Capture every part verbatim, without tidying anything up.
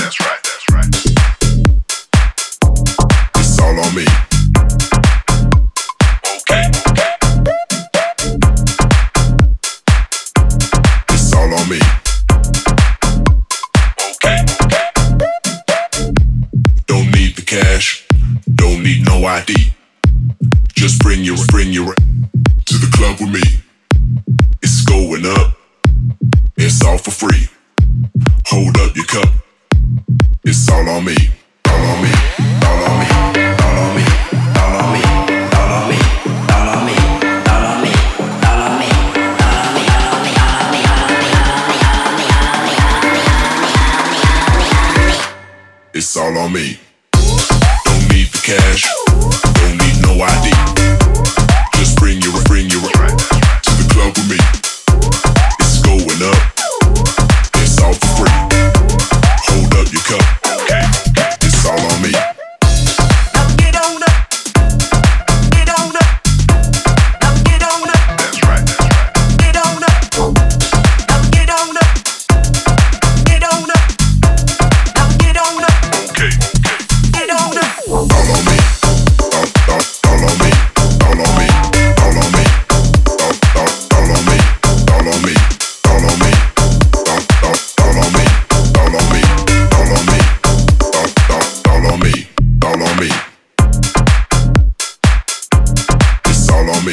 That's right, that's right. It's all on me. Okay, okay. It's all on me. Okay, okay. Don't need the cash, don't need no I D. Just bring your, bring your to the club with me. It's going up, it's all for free. Hold up your cup, it's all on me, all on me, all on me, all on me, all on me, all on me, all on me, all on me, all on me, it's all on me. Don't need the cash, don't need no I D. Just bring your, bring your to the club with me. It's going up, it's all for free. Hold up your cup, okay? It's all on me. Now get on up, get on up, now get on up. That's right, that's right. Get on up, now get on up, get on up, now get on up. Okay, okay. Get on up. All on me, all, all, all on me, all on me, all on me, all, all, all on me, all on me, all on me, all, all, all on me, all on me, all on me, all, all, all on me, all on me. It's all on me.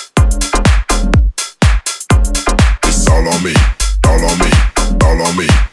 It's all on me, all on me, all on me.